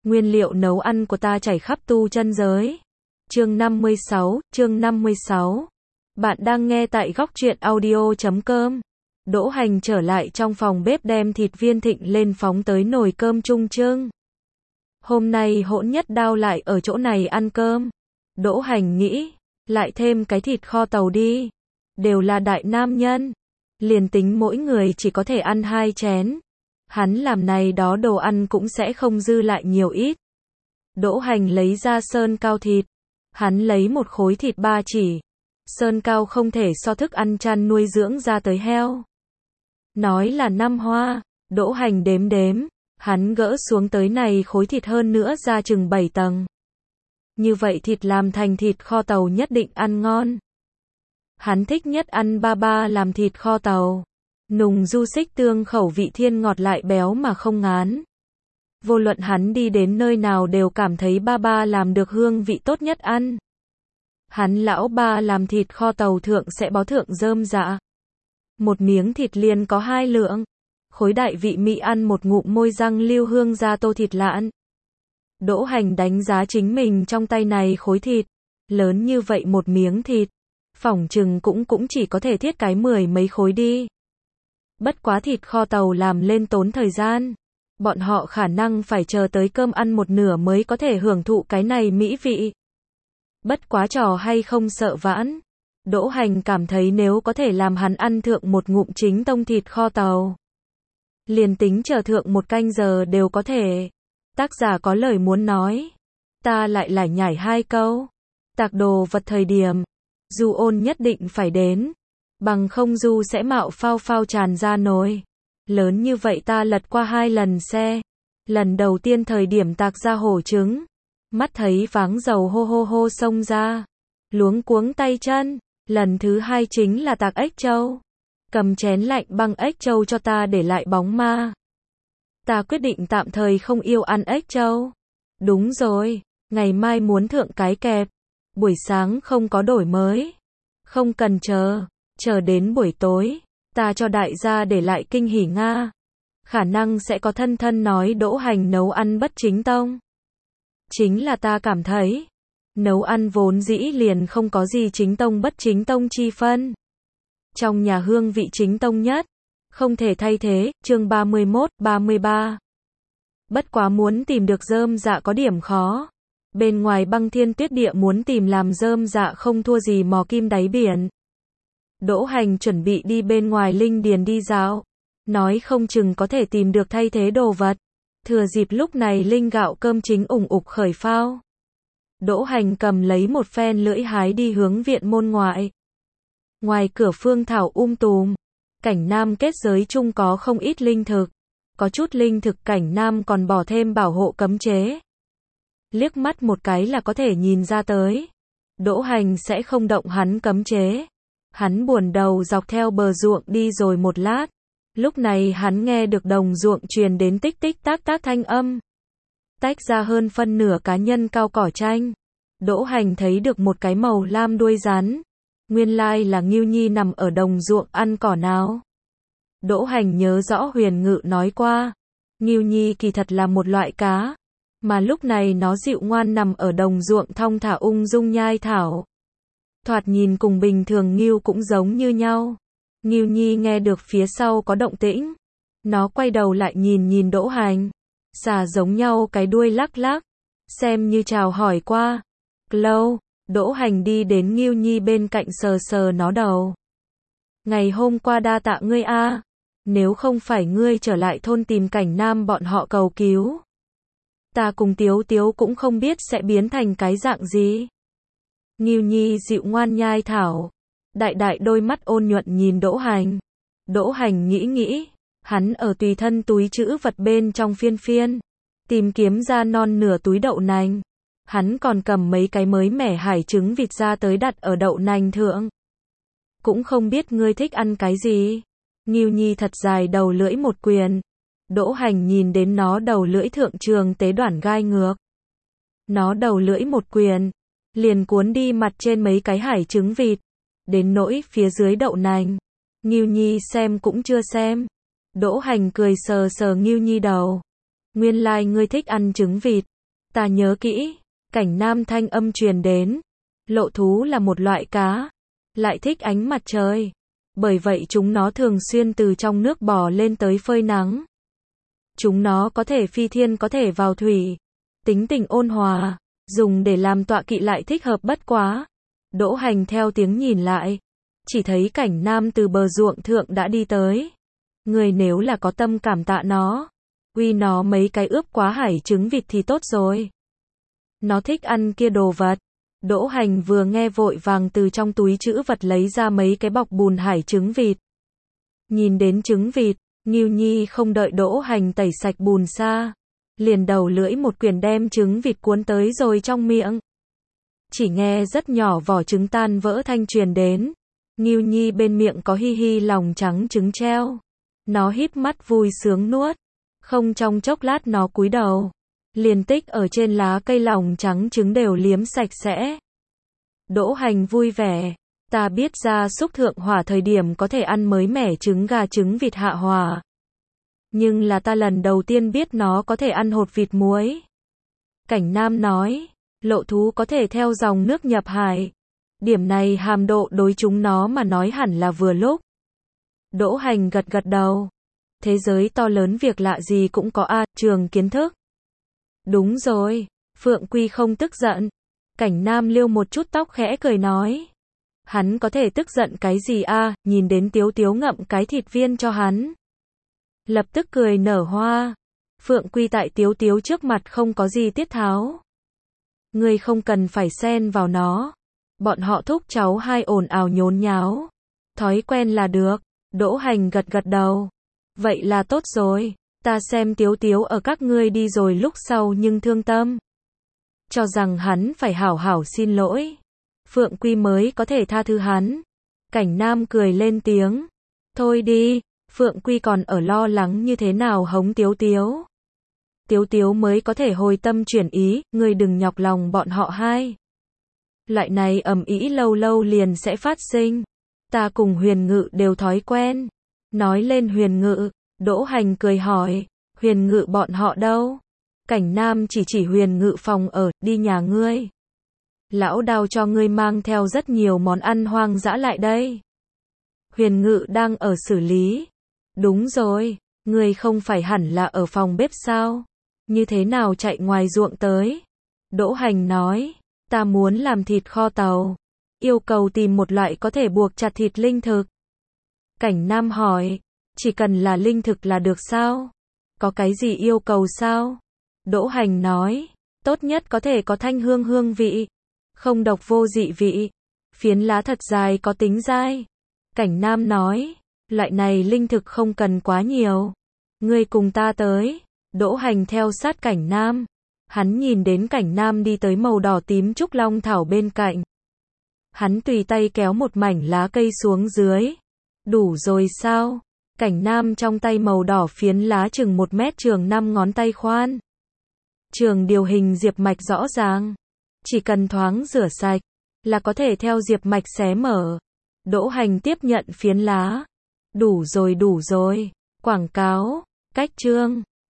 Nguyên liệu nấu ăn của ta chảy khắp tu chân giới. Chương 56. Bạn đang nghe tại góc truyện audio.com. Đỗ Hành trở lại trong phòng bếp đem thịt viên thịnh lên phóng tới nồi cơm trung trưng. Hôm nay Hỗn Nhất Đao lại ở chỗ này ăn cơm. Đỗ Hành nghĩ, lại thêm cái thịt kho tàu đi. Đều là đại nam nhân. Liền tính mỗi người chỉ có thể ăn 2 chén. Hắn làm này đó đồ ăn cũng sẽ không dư lại nhiều ít. Đỗ Hành lấy ra sơn cao thịt. Hắn lấy một khối thịt 3 chỉ. Sơn cao không thể so thức ăn chăn nuôi dưỡng ra tới heo. Nói là 5 hoa. Đỗ Hành đếm đếm. Hắn gỡ xuống tới này khối thịt hơn nữa ra chừng 7 tầng. Như vậy thịt làm thành thịt kho tàu nhất định ăn ngon. Hắn thích nhất ăn ba làm thịt kho tàu. Nùng du xích tương khẩu vị thiên ngọt lại béo mà không ngán. Vô luận hắn đi đến nơi nào đều cảm thấy ba làm được hương vị tốt nhất ăn. Hắn lão ba làm thịt kho tàu thượng sẽ bó thượng rơm dạ. Một miếng thịt liền có 2 lượng. Khối đại vị mị ăn một ngụm môi răng lưu hương ra tô thịt lạn. Đỗ Hành đánh giá chính mình trong tay này khối thịt. Lớn như vậy một miếng thịt. Phỏng chừng cũng chỉ có thể thiết cái 10 mấy khối đi. Bất quá thịt kho tàu làm lên tốn thời gian. Bọn họ khả năng phải chờ tới cơm ăn một nửa mới có thể hưởng thụ cái này mỹ vị. Bất quá trò hay không sợ vãn. Đỗ Hành cảm thấy nếu có thể làm hắn ăn thượng một ngụm chính tông thịt kho tàu. Liền tính chờ thượng 1 canh giờ đều có thể. Tác giả có lời muốn nói. Ta lại lải nhải 2 câu. Tạc đồ vật thời điểm. Du Ôn nhất định phải đến. Bằng không Du sẽ mạo phao tràn ra nồi. Lớn như vậy ta lật qua 2 lần xe. Lần đầu tiên thời điểm tạc ra hổ trứng. Mắt thấy váng dầu hô xông ra. Luống cuống tay chân. Lần thứ 2 chính là tạc ếch trâu. Cầm chén lạnh băng ếch trâu cho ta để lại bóng ma. Ta quyết định tạm thời không yêu ăn ếch trâu. Đúng rồi, ngày mai muốn thượng cái kẹp. Buổi sáng không có đổi mới. Không cần chờ đến buổi tối. Ta cho đại gia để lại kinh hỉ Nga. Khả năng sẽ có thân nói Đỗ Hành nấu ăn bất chính tông. Chính là ta cảm thấy. Nấu ăn vốn dĩ liền không có gì chính tông bất chính tông chi phân. Trong nhà hương vị chính tông nhất. Không thể thay thế, chương 33. Bất quá muốn tìm được rơm dạ có điểm khó. Bên ngoài băng thiên tuyết địa muốn tìm làm rơm dạ không thua gì mò kim đáy biển. Đỗ Hành chuẩn bị đi bên ngoài linh điền đi dạo. Nói không chừng có thể tìm được thay thế đồ vật. Thừa dịp lúc này linh gạo cơm chính ủng ục khởi phao. Đỗ Hành cầm lấy một phen lưỡi hái đi hướng viện môn ngoại. Ngoài cửa phương thảo tùm. Cảnh Nam kết giới chung có không ít linh thực. Có chút linh thực Cảnh Nam còn bỏ thêm bảo hộ cấm chế. Liếc mắt một cái là có thể nhìn ra tới. Đỗ Hành sẽ không động hắn cấm chế. Hắn buồn đầu dọc theo bờ ruộng đi rồi một lát. Lúc này hắn nghe được đồng ruộng truyền đến tích tích tác tác thanh âm. Tách ra hơn phân nửa cá nhân cao cỏ tranh. Đỗ Hành thấy được một cái màu lam đuôi rắn. Nguyên lai là Ngưu Nhi nằm ở đồng ruộng ăn cỏ nào. Đỗ Hành nhớ rõ Huyền Ngự nói qua. Ngưu Nhi kỳ thật là một loại cá. Mà lúc này nó dịu ngoan nằm ở đồng ruộng thong thả ung dung nhai thảo. Thoạt nhìn cùng bình thường ngưu cũng giống như nhau. Ngưu Nhi nghe được phía sau có động tĩnh. Nó quay đầu lại nhìn Đỗ Hành. Xà giống nhau cái đuôi lắc lắc. Xem như chào hỏi qua. Lâu, Đỗ Hành đi đến Ngưu Nhi bên cạnh sờ nó đầu. Ngày hôm qua đa tạ ngươi a. Nếu không phải ngươi trở lại thôn tìm Cảnh Nam bọn họ cầu cứu. Ta cùng Tiếu cũng không biết sẽ biến thành cái dạng gì. Ngưu Nhi dịu ngoan nhai thảo. Đại đôi mắt ôn nhuận nhìn Đỗ Hành. Đỗ Hành nghĩ. Hắn ở tùy thân túi trữ vật bên trong phiên. Tìm kiếm ra non nửa túi đậu nành. Hắn còn cầm mấy cái mới mẻ hải trứng vịt ra tới đặt ở đậu nành thượng. Cũng không biết ngươi thích ăn cái gì. Ngưu Nhi thật dài đầu lưỡi một quyền. Đỗ Hành nhìn đến nó đầu lưỡi thượng trường tế đoản gai ngược. Nó đầu lưỡi một quyền. Liền cuốn đi mặt trên mấy cái hải trứng vịt. Đến nỗi phía dưới đậu nành. Ngưu Nhi xem cũng chưa xem. Đỗ Hành cười sờ Ngưu Nhi đầu. Nguyên lai ngươi thích ăn trứng vịt. Ta nhớ kỹ. Cảnh Nam thanh âm truyền đến. Lộ thú là một loại cá, lại thích ánh mặt trời. Bởi vậy chúng nó thường xuyên từ trong nước bò lên tới phơi nắng. Chúng nó có thể phi thiên có thể vào thủy. Tính tình ôn hòa, dùng để làm tọa kỵ lại thích hợp bất quá. Đỗ Hành theo tiếng nhìn lại, chỉ thấy Cảnh Nam từ bờ ruộng thượng đã đi tới. Người nếu là có tâm cảm tạ nó, uy nó mấy cái ướp quá hải trứng vịt thì tốt rồi. Nó thích ăn kia đồ vật. Đỗ Hành vừa nghe vội vàng từ trong túi trữ vật lấy ra mấy cái bọc bùn hải trứng vịt. Nhìn đến trứng vịt, Ngưu Nhi không đợi Đỗ Hành tẩy sạch bùn xa, liền đầu lưỡi một quyền đem trứng vịt cuốn tới rồi trong miệng. Chỉ nghe rất nhỏ vỏ trứng tan vỡ thanh truyền đến. Ngưu Nhi bên miệng có hi hi lòng trắng trứng treo. Nó híp mắt vui sướng nuốt. Không trong chốc lát nó cúi đầu, liền tích ở trên lá cây lòng trắng trứng đều liếm sạch sẽ. Đỗ Hành vui vẻ. Ta biết gia súc thượng hỏa thời điểm có thể ăn mới mẻ trứng gà trứng vịt hạ hỏa. Nhưng là ta lần đầu tiên biết nó có thể ăn hột vịt muối. Cảnh Nam nói, lộ thú có thể theo dòng nước nhập hải. Điểm này hàm độ đối chúng nó mà nói hẳn là vừa lúc. Đỗ Hành gật gật đầu. Thế giới to lớn việc lạ gì cũng có a, trường kiến thức. Đúng rồi, Phượng Quy không tức giận. Cảnh Nam liêu một chút tóc khẽ cười nói. Hắn có thể tức giận cái gì a, nhìn đến Tiếu Tiếu ngậm cái thịt viên cho hắn. Lập tức cười nở hoa. Phượng Quy tại Tiếu Tiếu trước mặt không có gì tiết tháo. Ngươi không cần phải xen vào nó. Bọn họ thúc cháu hai ồn ào nhốn nháo. Thói quen là được. Đỗ Hành gật gật đầu. Vậy là tốt rồi. Ta xem Tiếu Tiếu ở các ngươi đi rồi lúc sau nhưng thương tâm. Cho rằng hắn phải hảo hảo xin lỗi. Phượng Quy mới có thể tha thứ hắn. Cảnh Nam cười lên tiếng. Thôi đi, Phượng Quy còn ở lo lắng như thế nào hống Tiếu Tiếu. Tiếu Tiếu mới có thể hồi tâm chuyển ý, ngươi đừng nhọc lòng bọn họ hai. Loại này ầm ĩ lâu lâu liền sẽ phát sinh. Ta cùng Huyền Ngự đều thói quen. Nói lên Huyền Ngự, Đỗ Hành cười hỏi, Huyền Ngự bọn họ đâu? Cảnh Nam chỉ Huyền Ngự phòng ở, đi nhà ngươi. Lão Đao cho ngươi mang theo rất nhiều món ăn hoang dã lại đây. Huyền Ngự đang ở xử lý. Đúng rồi, ngươi không phải hẳn là ở phòng bếp sao? Như thế nào chạy ngoài ruộng tới? Đỗ Hành nói, ta muốn làm thịt kho tàu. Yêu cầu tìm một loại có thể buộc chặt thịt linh thực. Cảnh Nam hỏi, chỉ cần là linh thực là được sao? Có cái gì yêu cầu sao? Đỗ Hành nói, tốt nhất có thể có thanh hương hương vị. Không độc vô dị vị. Phiến lá thật dài có tính dai. Cảnh Nam nói, loại này linh thực không cần quá nhiều. Ngươi cùng ta tới. Đỗ Hành theo sát Cảnh Nam. Hắn nhìn đến Cảnh Nam đi tới màu đỏ tím trúc long thảo bên cạnh. Hắn tùy tay kéo một mảnh lá cây xuống dưới. Đủ rồi sao? Cảnh Nam trong tay màu đỏ phiến lá chừng 1 mét trường 5 ngón tay khoan. Trường điều hình diệp mạch rõ ràng. Chỉ cần thoáng rửa sạch, là có thể theo diệp mạch xé mở. Đỗ Hành tiếp nhận phiến lá. Đủ rồi. Quảng cáo, cách chương.